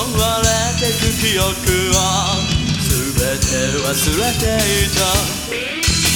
壊れてく記憶は全て忘れていた。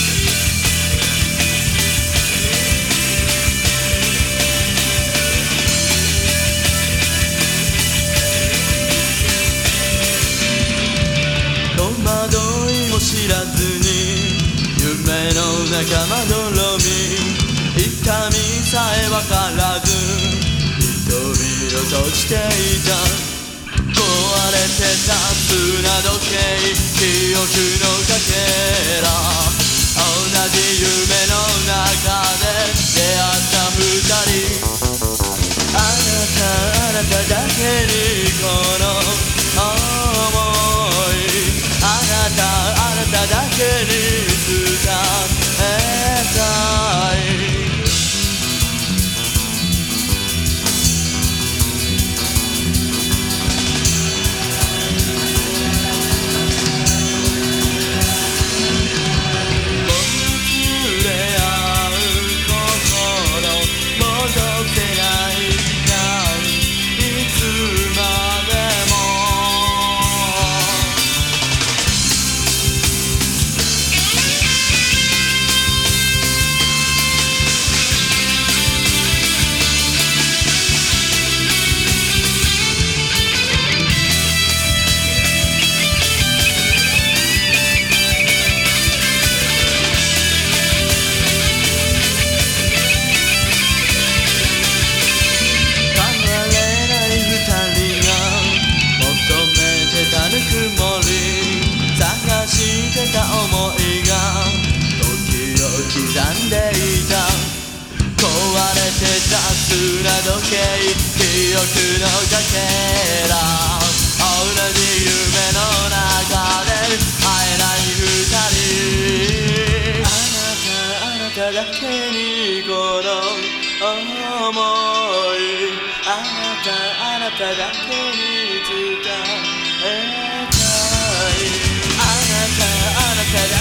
戸惑いも知らずに夢の中まどろみ、痛みさえわからず瞳を閉じていた。壊れてた砂時計、記憶のかけら、同じ夢の中で出会った二人。あなただけにこの想い、あなただけに伝えたい。探してた想いが時を刻んでいた。壊れてた砂時計、記憶のかけら、同じ夢の中で会えない二人。あなただけにこの想い、あなただけに伝えたい。あなた